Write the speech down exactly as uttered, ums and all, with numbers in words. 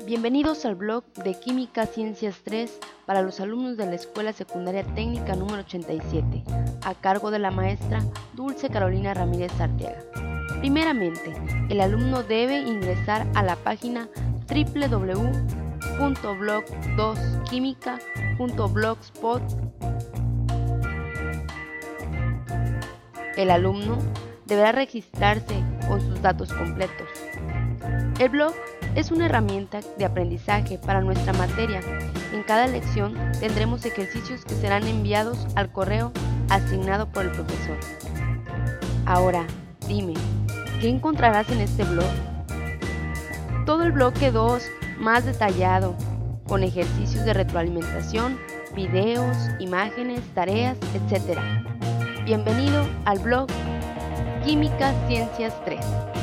Bienvenidos al blog de Química Ciencias tres para los alumnos de la Escuela Secundaria Técnica número ochenta y siete, a cargo de la maestra Dulce Carolina Ramírez Arteaga. Primeramente, el alumno debe ingresar a la página doble u doble u doble u punto blog dos química punto blogspot. El alumno deberá registrarse con sus datos completos. El blog es una herramienta de aprendizaje para nuestra materia. En cada lección tendremos ejercicios que serán enviados al correo asignado por el profesor. Ahora, dime, ¿qué encontrarás en este blog? Todo el bloque dos más detallado, con ejercicios de retroalimentación, videos, imágenes, tareas, etcétera. Bienvenido al blog Química Ciencias tres.